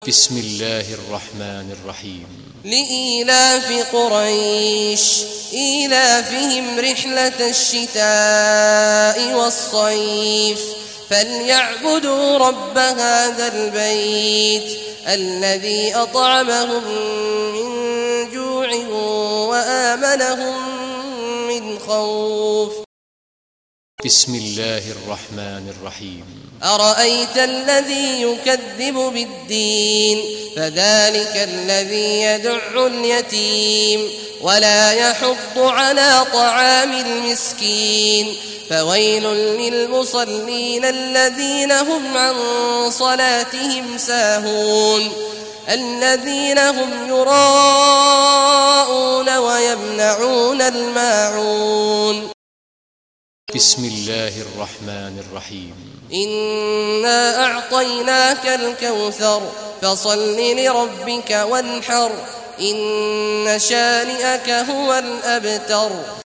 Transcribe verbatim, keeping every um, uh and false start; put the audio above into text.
بسم الله الرحمن الرحيم. لإيلاف قريش إيلافهم رحلة الشتاء والصيف فليعبدوا رب هذا البيت الذي أطعمهم من جوع وآمنهم من خوف. بسم الله الرحمن الرحيم. أرأيت الذي يكذب بالدين فذلك الذي يدع اليتيم ولا يحض على طعام المسكين فويل للمصلين الذين هم عن صلاتهم ساهون الذين هم يراءون ويمنعون الماعون. بسم الله الرحمن الرحيم. إنا أعطيناك الكوثر فصل لربك وانحر إن شانئك هو الأبتر.